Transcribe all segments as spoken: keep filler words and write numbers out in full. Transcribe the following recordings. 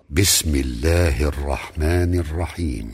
بسم الله الرحمن الرحيم.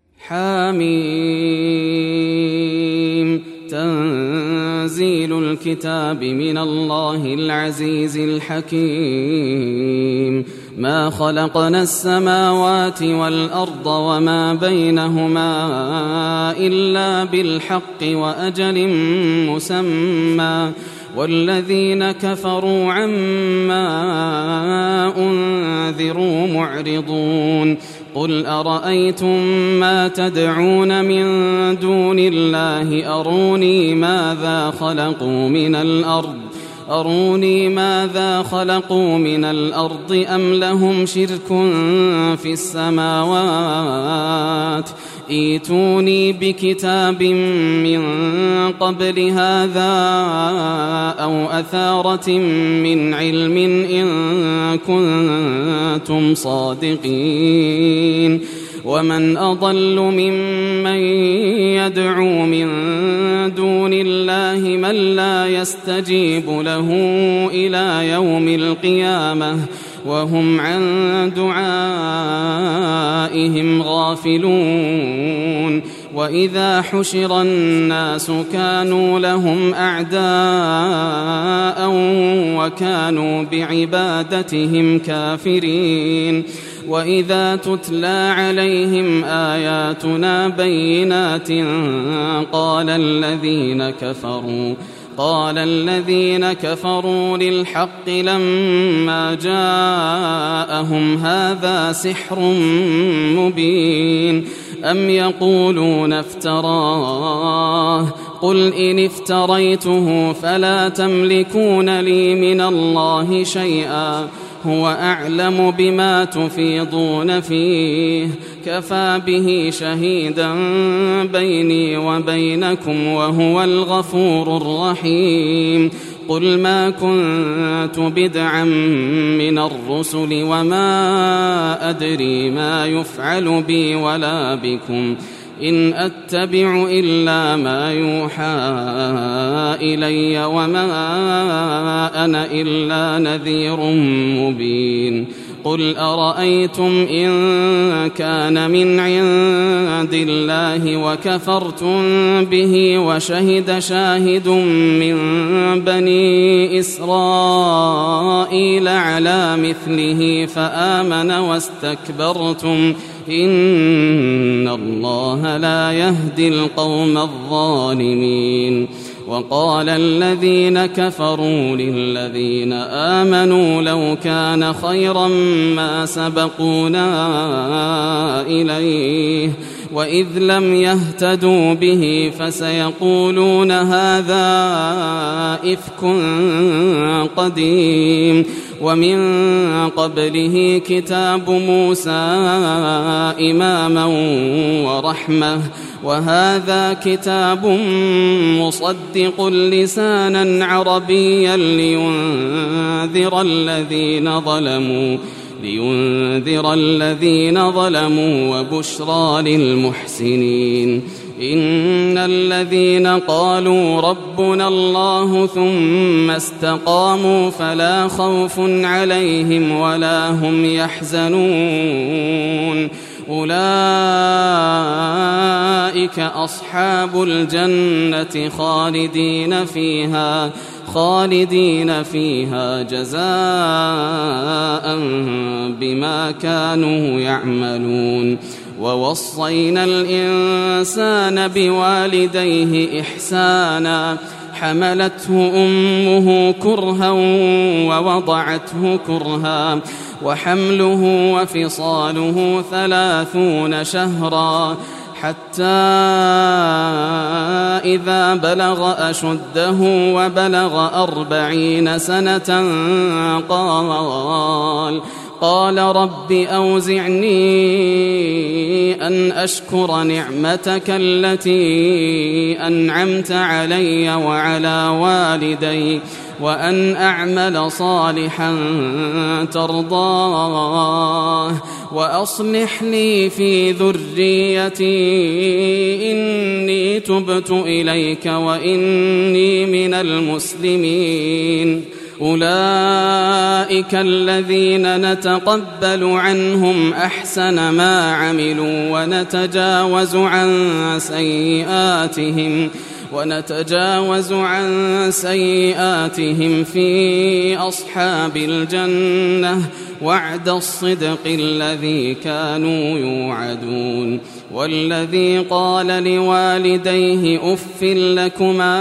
حميم. تنزيل الكتاب من الله العزيز الحكيم. ما خلقنا السماوات والأرض وما بينهما إلا بالحق وأجل مسمى، والذين كفروا عما أنذروا معرضون. قل أرأيتم ما تدعون من دون الله أروني ماذا خلقوا من الأرض أروني ماذا خلقوا من الأرض أم لهم شرك في السماوات؟ ائتوني بكتاب من قبل هذا أو أثارة من علم إن كنتم صادقين. ومن أضل ممن يدعو من دون الله من لا يستجيب له إلى يوم القيامة وهم عن دعائهم غافلون. وإذا حشر الناس كانوا لهم أعداء وكانوا بعبادتهم كافرين. وإذا تتلى عليهم آياتنا بينات قال الذين كفروا قال الذين كفروا للحق لما جاءهم هذا سحر مبين. أم يقولون افتراه قل إن افتريته فلا تملكون لي من الله شيئا هو أعلم بما تفيضون فيه كفى به شهيدا بيني وبينكم وهو الغفور الرحيم. قل ما كنت بدعا من الرسل وما أدري ما يفعل بي ولا بكم إن أتبع إلا ما يوحى إلي وما أنا إلا نذير مبين. قل أرأيتم إن كان من عند الله وكفرتم به وشهد شاهد من بني إسرائيل على مثله فآمن واستكبرتم إن الله لا يهدي القوم الظالمين. وقال الذين كفروا للذين آمنوا لو كان خيرا ما سبقونا إليه وإذ لم يهتدوا به فسيقولون هذا إفك قديم. ومن قبله كتاب موسى إماما ورحمة وهذا كتاب مصدق لسانا عربيا لينذر الذين ظلموا لينذر الذين ظلموا وبشرى للمحسنين. إن الذين قالوا ربنا الله ثم استقاموا فلا خوف عليهم ولا هم يحزنون أولئك أصحاب الجنة خالدين فيها خالدين فيها جزاء بما كانوا يعملون. ووصينا الإنسان بوالديه إحسانا حملته أمه كرها ووضعته كرها وحمله وفصاله ثلاثون شهرا حتى إذا بلغ أشده وبلغ أربعين سنة قال قال رب أوزعني أن أشكر نعمتك التي أنعمت علي وعلى والدي وأن أعمل صالحا ترضاه وأصلح لي في ذريتي إني تبت إليك وإني من المسلمين. أولئك الذين نتقبل عنهم أحسن ما عملوا ونتجاوز عن سيئاتهم ونتجاوز عن سيئاتهم في أصحاب الجنة وعد الصدق الذي كانوا يوعدون. والذي قال لوالديه أف لكما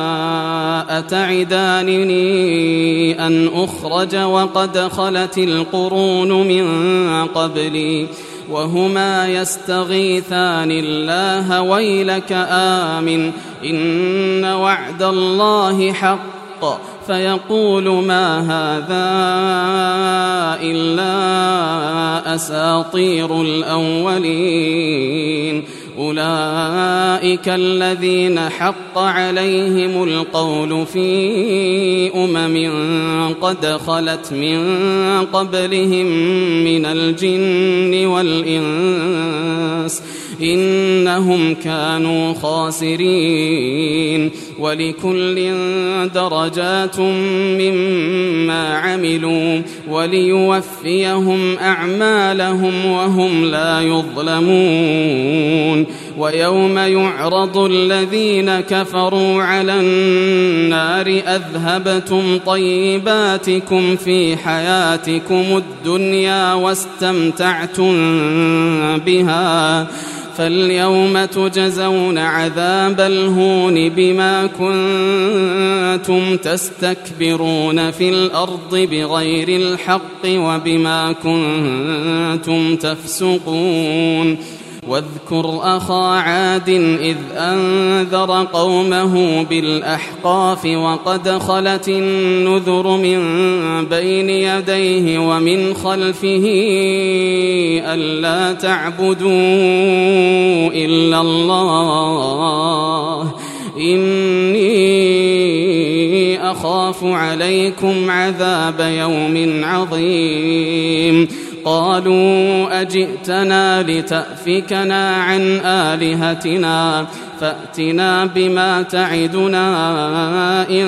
أتعدانني أن أخرج وقد خلت القرون من قبلي وهما يستغيثان الله ويلك آمن إن وعد الله حق فيقول ما هذا إلا أساطير الأولين. أولئك الذين حق عليهم القول في أمم قد خلت من قبلهم من الجن والإنس إنهم كانوا خاسرين. ولكل درجات مما عملوا وليوفيهم أعمالهم وهم لا يظلمون. ويوم يعرض الذين كفروا على النار أذهبتم طيباتكم في حياتكم الدنيا واستمتعتم بها فاليوم تجزون عذاب الهون بما كنتم تستكبرون في الأرض بغير الحق وبما كنتم تفسقون. واذكر أخا عاد إذ أنذر قومه بالأحقاف وقد خلت النذر من بين يديه ومن خلفه ألا تعبدوا إلا الله إني أخاف عليكم عذاب يوم عظيم. قالوا أجئتنا لتأفكنا عن آلهتنا فأتنا بما تعدنا إن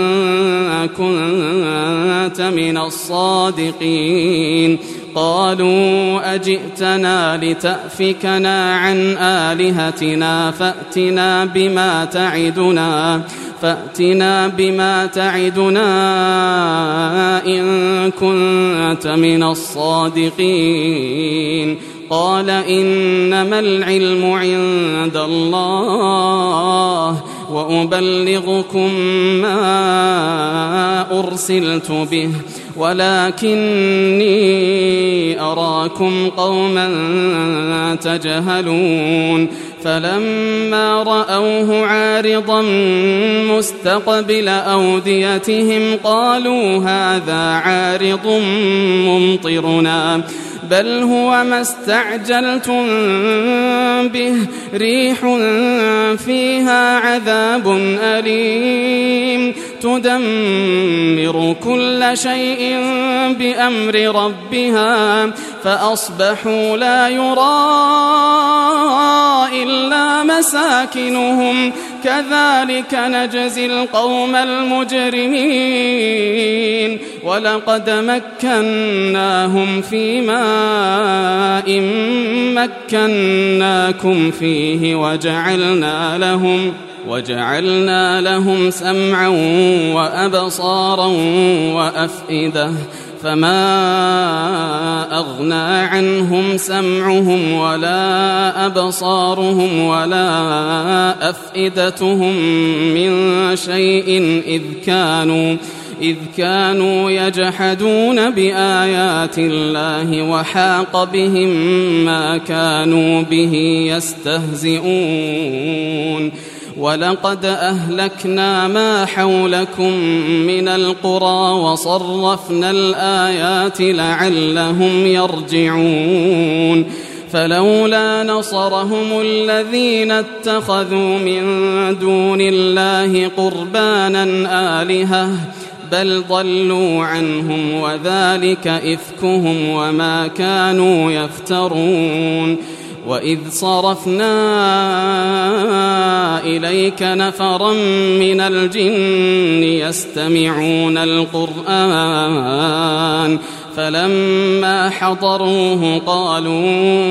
كنت من الصادقين. قالوا أجئتنا لتأفكنا عن آلهتنا فأتنا بما تعدنا فأتنا بما تعدنا إن كنت من الصادقين. قال إنما العلم عند الله وأبلغكم ما أرسلت به ولكني أراكم قوما تجهلون. فلما رأوه عارضا مستقبل أوديتهم قالوا هذا عارض ممطرنا بل هو ما استعجلتم به ريح فيها عذاب أليم تدمر كل شيء بأمر ربها فأصبحوا لا يرى إلا مساكنهم كذلك نجزي القوم المجرمين. ولقد مكناهم في ماء مكناكم فيه وجعلنا لهم وجعلنا لهم سمعا وأبصارا وأفئدة فما أغنى عنهم سمعهم ولا أبصارهم ولا أفئدتهم من شيء إذ كانوا إذ كانوا يجحدون بآيات الله وحاق بهم ما كانوا به يستهزئون. ولقد أهلكنا ما حولكم من القرى وصرفنا الآيات لعلهم يرجعون. فلولا نصرهم الذين اتخذوا من دون الله قربانا آلهة بل ضلوا عنهم وذلك إفكهم وما كانوا يفترون. وإذ صرفنا إليك نفرا من الجن يستمعون القرآن فلما حضروه قالوا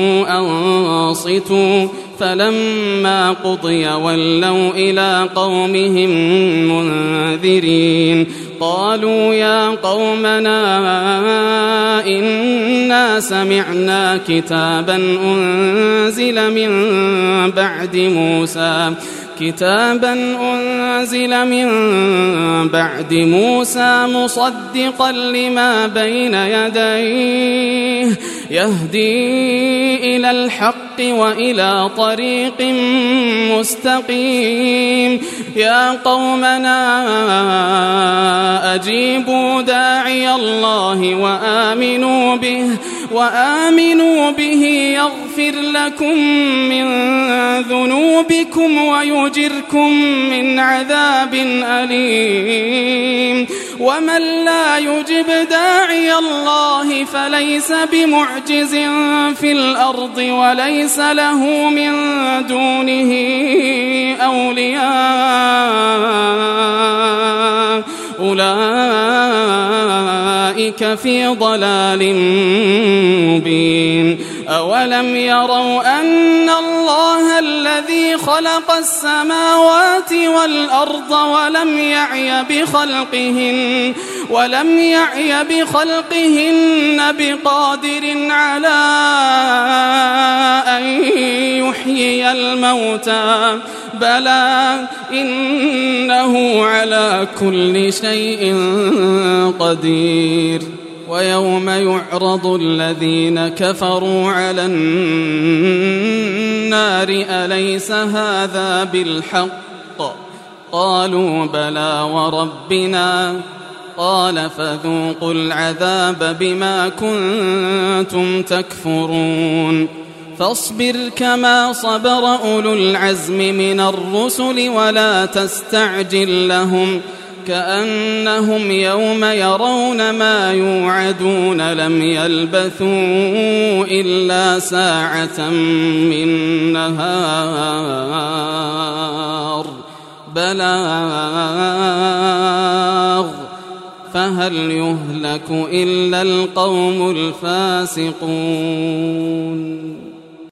أنصتوا فلما قضي ولوا إلى قومهم منذرين قالوا يا قومنا إنا سمعنا كتابا أنزل من بعد موسى كتابا أنزل من بعد موسى مصدقا لما بين يديه يهدي إلى الحق وإلى طريق مستقيم يا قومنا أجيبوا داعي الله وآمنوا به وآمنوا به يغفر لكم من ذنوبكم ويجركم من عذاب أليم ومن لا يجب داعي الله فليس بمعجز في الأرض وليس له من دونه أولياء أولئك في ضلال مبين أولم يروا أن الله الذي خلق السماوات والأرض ولم يعي بخلقهن ولم يعي بخلقهن بقادر على أن يحيي الموتى بلى إنه على كل شيء قدير ويوم يعرض الذين كفروا على النار أليس هذا بالحق قالوا بلى وربنا قال فذوقوا العذاب بما كنتم تكفرون فاصبر كما صبر أولو العزم من الرسل ولا تستعجل لهم كأنهم يوم يرون ما يوعدون لم يلبثوا إلا ساعة من نهار بلاغ فهل يهلك إلا القوم الفاسقون